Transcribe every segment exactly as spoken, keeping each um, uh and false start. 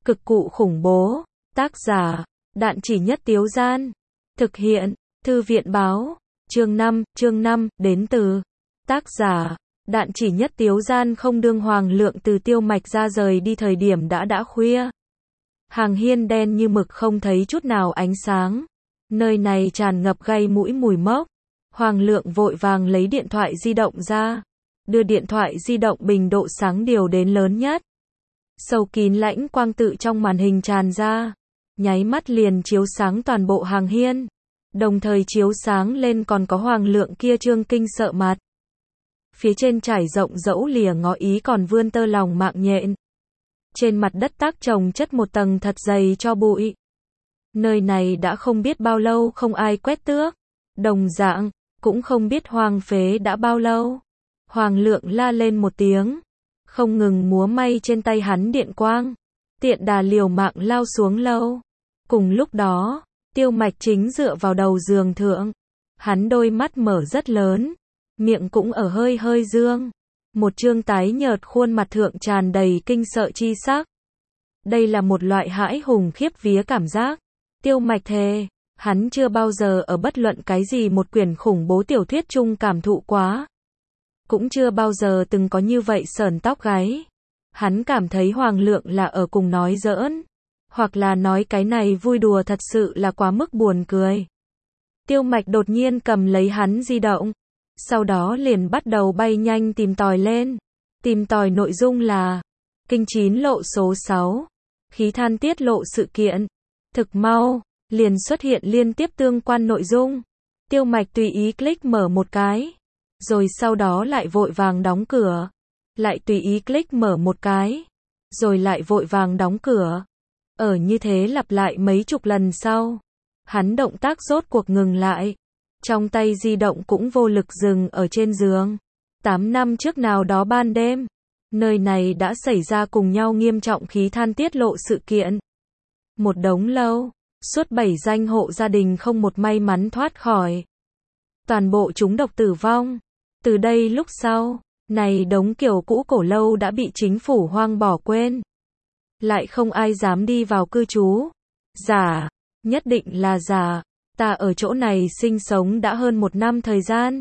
Cực cụ khủng bố. Tác giả, Đạn Chỉ Nhất Tiếu Gian. Thực hiện, Thư viện báo. Chương năm, chương năm, đến từ. Tác giả, Đạn Chỉ Nhất Tiếu Gian. Không đương Hoàng Lượng từ Tiêu Mạch ra rời đi thời điểm đã đã khuya. Hàng hiên đen như mực không thấy chút nào ánh sáng. Nơi này tràn ngập gây mũi mùi mốc. Hoàng Lượng vội vàng lấy điện thoại di động ra. Đưa điện thoại di động bình độ sáng điều đến lớn nhất. Sâu kín lãnh quang tự trong màn hình tràn ra. Nháy mắt liền chiếu sáng toàn bộ hàng hiên. Đồng thời chiếu sáng lên còn có Hoàng Lượng kia trương kinh sợ mặt. Phía trên trải rộng dẫu lìa ngó ý còn vươn tơ lòng mạng nhện. Trên mặt đất tác trồng chất một tầng thật dày cho bụi. Nơi này đã không biết bao lâu không ai quét tước. Đồng dạng, cũng không biết hoang phế đã bao lâu. Hoàng Lượng la lên một tiếng. Không ngừng múa may trên tay hắn điện quang. Tiện đà liều mạng lao xuống lâu. Cùng lúc đó, Tiêu Mạch chính dựa vào đầu giường thượng. Hắn đôi mắt mở rất lớn. Miệng cũng ở hơi hơi dương. Một trương tái nhợt khuôn mặt thượng tràn đầy kinh sợ chi sắc. Đây là một loại hãi hùng khiếp vía cảm giác. Tiêu Mạch thề, hắn chưa bao giờ ở bất luận cái gì một quyển khủng bố tiểu thuyết chung cảm thụ quá. Cũng chưa bao giờ từng có như vậy sởn tóc gáy. Hắn cảm thấy Hoàng Lượng là ở cùng nói giỡn. Hoặc là nói cái này vui đùa thật sự là quá mức buồn cười. Tiêu Mạch đột nhiên cầm lấy hắn di động. Sau đó liền bắt đầu bay nhanh tìm tòi lên. Tìm tòi nội dung là Kinh chín lộ số sáu. Khí than tiết lộ sự kiện. Thực mau, liền xuất hiện liên tiếp tương quan nội dung. Tiêu Mạch tùy ý click mở một cái. Rồi sau đó lại vội vàng đóng cửa. Lại tùy ý click mở một cái. Rồi lại vội vàng đóng cửa. Ở như thế lặp lại mấy chục lần sau. Hắn động tác rốt cuộc ngừng lại. Trong tay di động cũng vô lực dừng ở trên giường. Tám năm trước nào đó ban đêm. Nơi này đã xảy ra cùng nhau nghiêm trọng khí than tiết lộ sự kiện. Một đống lâu. Suốt bảy danh hộ gia đình không một may mắn thoát khỏi. Toàn bộ chúng độc tử vong. Từ đây lúc sau, này đống kiểu cũ cổ lâu đã bị chính phủ hoang bỏ quên. Lại không ai dám đi vào cư trú. Giả, nhất định là giả. Ta ở chỗ này sinh sống đã hơn một năm thời gian.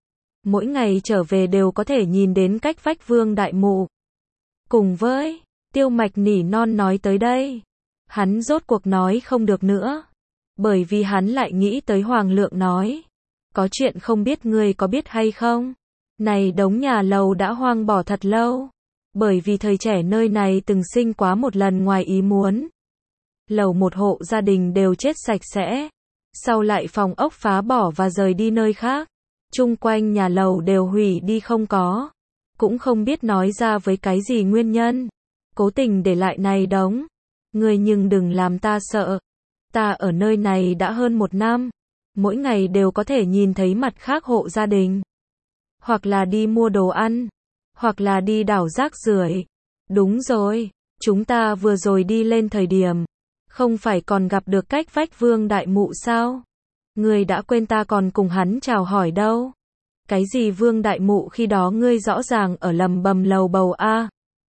Mỗi ngày trở về đều có thể nhìn đến cách vách Vương đại mụ. Cùng với, Tiêu Mạch nỉ non nói tới đây. Hắn rốt cuộc nói không được nữa. Bởi vì hắn lại nghĩ tới Hoàng Lượng nói. Có chuyện không biết ngươi có biết hay không? Này đống nhà lầu đã hoang bỏ thật lâu. Bởi vì thời trẻ nơi này từng sinh quá một lần ngoài ý muốn. Lầu một hộ gia đình đều chết sạch sẽ. Sau lại phòng ốc phá bỏ và rời đi nơi khác. Chung quanh nhà lầu đều hủy đi không có. Cũng không biết nói ra với cái gì nguyên nhân. Cố tình để lại này đống. Ngươi nhưng đừng làm ta sợ. Ta ở nơi này đã hơn một năm. Mỗi ngày đều có thể nhìn thấy mặt khác hộ gia đình. Hoặc là đi mua đồ ăn. Hoặc là đi đảo rác rưởi. Đúng rồi, chúng ta vừa rồi đi lên thời điểm. Không phải còn gặp được cách vách Vương đại mụ sao? Ngươi đã quên ta còn cùng hắn chào hỏi đâu. Cái gì Vương đại mụ khi đó ngươi rõ ràng ở lầm bầm lầu bầu a.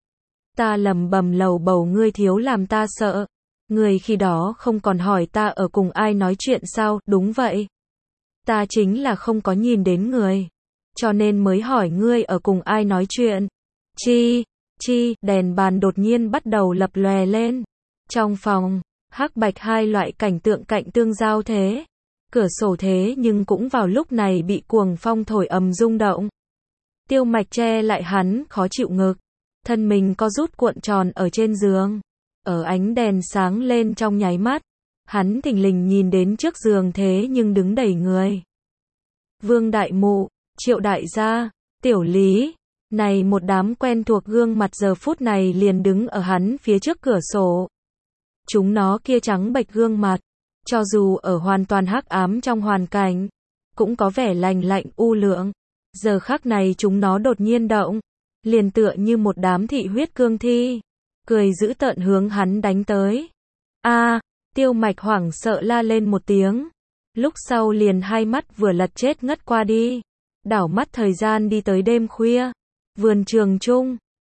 Ta lầm bầm lầu bầu ngươi thiếu làm ta sợ. Ngươi khi đó không còn hỏi ta ở cùng ai nói chuyện sao? Đúng vậy. Ta chính là không có nhìn đến người. Cho nên mới hỏi ngươi ở cùng ai nói chuyện. Chi, chi, đèn bàn đột nhiên bắt đầu lập lòe lên. Trong phòng, hắc bạch hai loại cảnh tượng cạnh tương giao thế. Cửa sổ thế nhưng cũng vào lúc này bị cuồng phong thổi ầm rung động. Tiêu Mạch che lại hắn, khó chịu ngực. Thân mình co rút cuộn tròn ở trên giường. Ở ánh đèn sáng lên trong nháy mắt. Hắn thình lình nhìn đến trước giường thế nhưng đứng đầy người. Vương đại mụ, Triệu đại gia, Tiểu Lý. Này một đám quen thuộc gương mặt giờ phút này liền đứng ở hắn phía trước cửa sổ. Chúng nó kia trắng bệch gương mặt. Cho dù ở hoàn toàn hắc ám trong hoàn cảnh. Cũng có vẻ lành lạnh u lượng. Giờ khắc này chúng nó đột nhiên động. Liền tựa như một đám thị huyết cương thi. Cười dữ tợn hướng hắn đánh tới. A, Tiêu Mạch hoảng sợ la lên một tiếng. Lúc sau liền hai mắt vừa lật chết ngất qua đi. Đảo mắt thời gian đi tới đêm khuya. Vườn trường chung,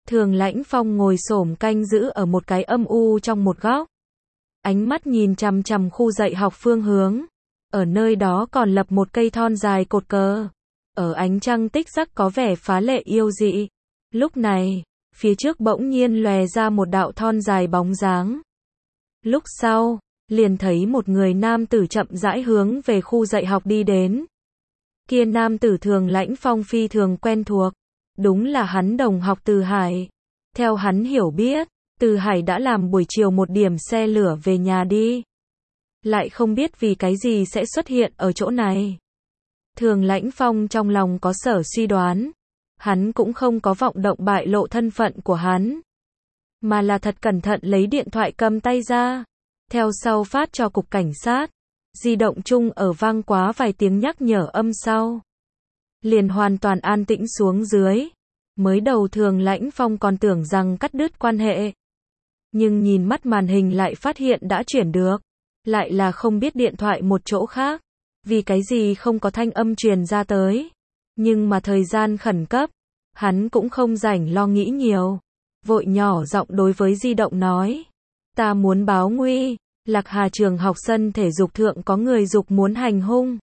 Thường Lãnh Phong ngồi xổm canh giữ ở một cái âm u trong một góc. Ánh mắt nhìn chằm chằm khu dạy học phương hướng. Ở nơi đó còn lập một cây thon dài cột cờ. Ở ánh trăng tích sắc có vẻ phá lệ yêu dị. Lúc này, phía trước bỗng nhiên lòe ra một đạo thon dài bóng dáng. Lúc sau, liền thấy một người nam tử chậm rãi hướng về khu dạy học đi đến. Kia nam tử Thường Lãnh Phong phi thường quen thuộc. Đúng là hắn đồng học Từ Hải. Theo hắn hiểu biết, Từ Hải đã làm buổi chiều một điểm xe lửa về nhà đi. Lại không biết vì cái gì sẽ xuất hiện ở chỗ này. Thường Lãnh Phong trong lòng có sở suy đoán. Hắn cũng không có vọng động bại lộ thân phận của hắn. Mà là thật cẩn thận lấy điện thoại cầm tay ra. Theo sau phát cho cục cảnh sát. Di động chung ở vang quá vài tiếng nhắc nhở âm sau. Liền hoàn toàn an tĩnh xuống dưới. Mới đầu Thường Lãnh Phong còn tưởng rằng cắt đứt quan hệ. Nhưng nhìn mắt màn hình lại phát hiện đã chuyển được. Lại là không biết điện thoại một chỗ khác. Vì cái gì không có thanh âm truyền ra tới. Nhưng mà thời gian khẩn cấp. Hắn cũng không rảnh lo nghĩ nhiều. Vội nhỏ giọng đối với di động nói. Ta muốn báo nguy. Lạc Hà trường học sân thể dục thượng có người dục muốn hành hung.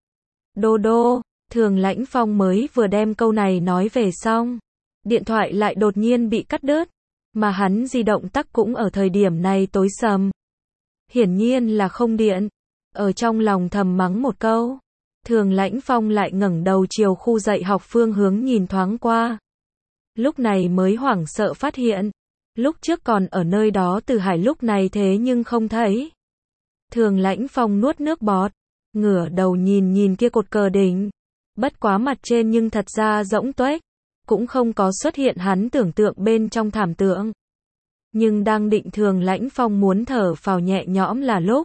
Đô đô. Thường Lãnh Phong mới vừa đem câu này nói về xong. Điện thoại lại đột nhiên bị cắt đứt. Mà hắn di động tắc cũng ở thời điểm này tối sầm. Hiển nhiên là không điện. Ở trong lòng thầm mắng một câu. Thường Lãnh Phong lại ngẩng đầu chiều khu dạy học phương hướng nhìn thoáng qua. Lúc này mới hoảng sợ phát hiện. Lúc trước còn ở nơi đó Từ Hải lúc này thế nhưng không thấy. Thường Lãnh Phong nuốt nước bọt. Ngửa đầu nhìn nhìn kia cột cờ đỉnh. Bất quá mặt trên nhưng thật ra rỗng tuếch. Cũng không có xuất hiện hắn tưởng tượng bên trong thảm tượng. Nhưng đang định Thường Lãnh Phong muốn thở phào nhẹ nhõm là lúc.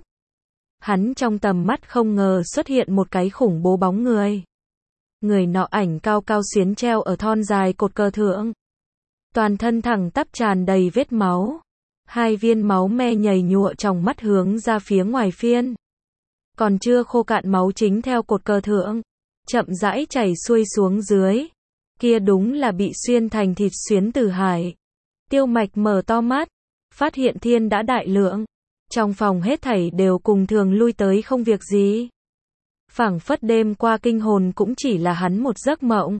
Hắn trong tầm mắt không ngờ xuất hiện một cái khủng bố bóng người. Người nọ ảnh cao cao xuyến treo ở thon dài cột cờ thượng. Toàn thân thẳng tắp tràn đầy vết máu. Hai viên máu me nhầy nhụa trong mắt hướng ra phía ngoài phiên. Còn chưa khô cạn máu chính theo cột cờ thượng. Chậm rãi chảy xuôi xuống dưới. Kia đúng là bị xuyên thành thịt xuyến Từ Hải. Tiêu Mạch mở to mắt. Phát hiện thiên đã đại lượng. Trong phòng hết thảy đều cùng thường lui tới không việc gì. Phảng phất đêm qua kinh hồn cũng chỉ là hắn một giấc mộng.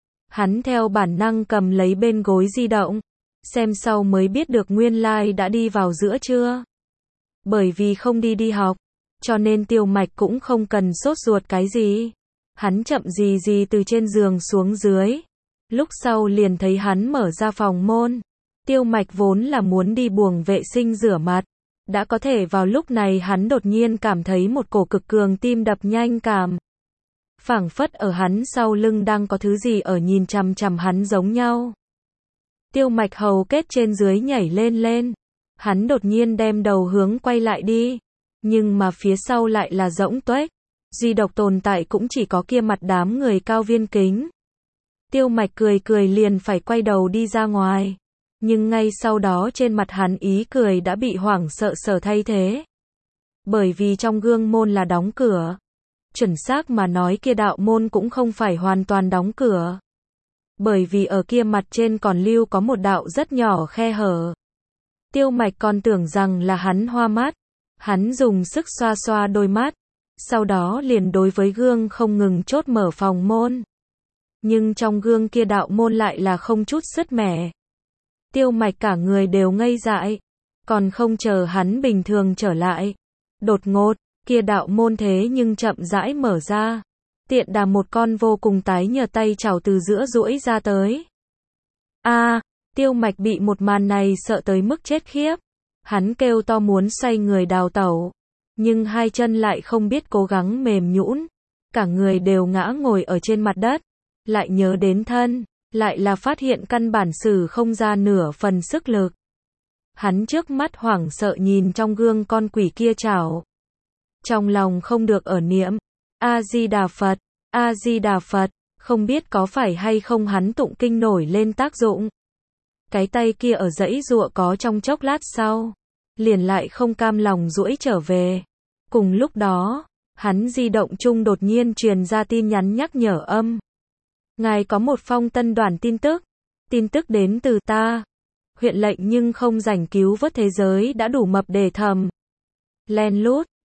Hắn theo bản năng cầm lấy bên gối di động. Xem sau mới biết được nguyên lai đã đi vào giữa trưa. Bởi vì không đi đi học. Cho nên Tiêu Mạch cũng không cần sốt ruột cái gì. Hắn chậm gì gì từ trên giường xuống dưới. Lúc sau liền thấy hắn mở ra phòng môn. Tiêu Mạch vốn là muốn đi buồng vệ sinh rửa mặt. Đã có thể vào lúc này hắn đột nhiên cảm thấy một cổ cực cường tim đập nhanh cảm. Phảng phất ở hắn sau lưng đang có thứ gì ở nhìn chằm chằm hắn giống nhau. Tiêu Mạch hầu kết trên dưới nhảy lên lên. Hắn đột nhiên đem đầu hướng quay lại đi. Nhưng mà phía sau lại là rỗng tuếch. Duy độc tồn tại cũng chỉ có kia mặt đám người cao viên kính. Tiêu Mạch cười cười liền phải quay đầu đi ra ngoài. Nhưng ngay sau đó trên mặt hắn ý cười đã bị hoảng sợ sở thay thế. Bởi vì trong gương môn là đóng cửa. Chuẩn xác mà nói kia đạo môn cũng không phải hoàn toàn đóng cửa. Bởi vì ở kia mặt trên còn lưu có một đạo rất nhỏ khe hở. Tiêu Mạch còn tưởng rằng là hắn hoa mắt. Hắn dùng sức xoa xoa đôi mắt. Sau đó liền đối với gương không ngừng chốt mở phòng môn. Nhưng trong gương kia đạo môn lại là không chút sứt mẻ. Tiêu Mạch cả người đều ngây dại. Còn không chờ hắn bình thường trở lại. Đột ngột, kia đạo môn thế nhưng chậm rãi mở ra. Tiện đà một con vô cùng tái nhợt tay chảo từ giữa duỗi ra tới. A, à, Tiêu Mạch bị một màn này sợ tới mức chết khiếp. Hắn kêu to muốn xoay người đào tẩu. Nhưng hai chân lại không biết cố gắng mềm nhũn. Cả người đều ngã ngồi ở trên mặt đất. Lại nhớ đến thân. Lại là phát hiện căn bản sử không ra nửa phần sức lực. Hắn trước mắt hoảng sợ nhìn trong gương con quỷ kia chảo. Trong lòng không được ở niệm. A-di-đà Phật, A-di-đà Phật. Không biết có phải hay không hắn tụng kinh nổi lên tác dụng. Cái tay kia ở dãy giụa có trong chốc lát sau. Liền lại không cam lòng duỗi trở về. Cùng lúc đó, hắn di động chung đột nhiên truyền ra tin nhắn nhắc nhở âm. Ngài có một phong tân đoàn tin tức. Tin tức đến từ ta. Huyện lệnh nhưng không rảnh cứu vớt thế giới đã đủ mập để thầm. Len lút.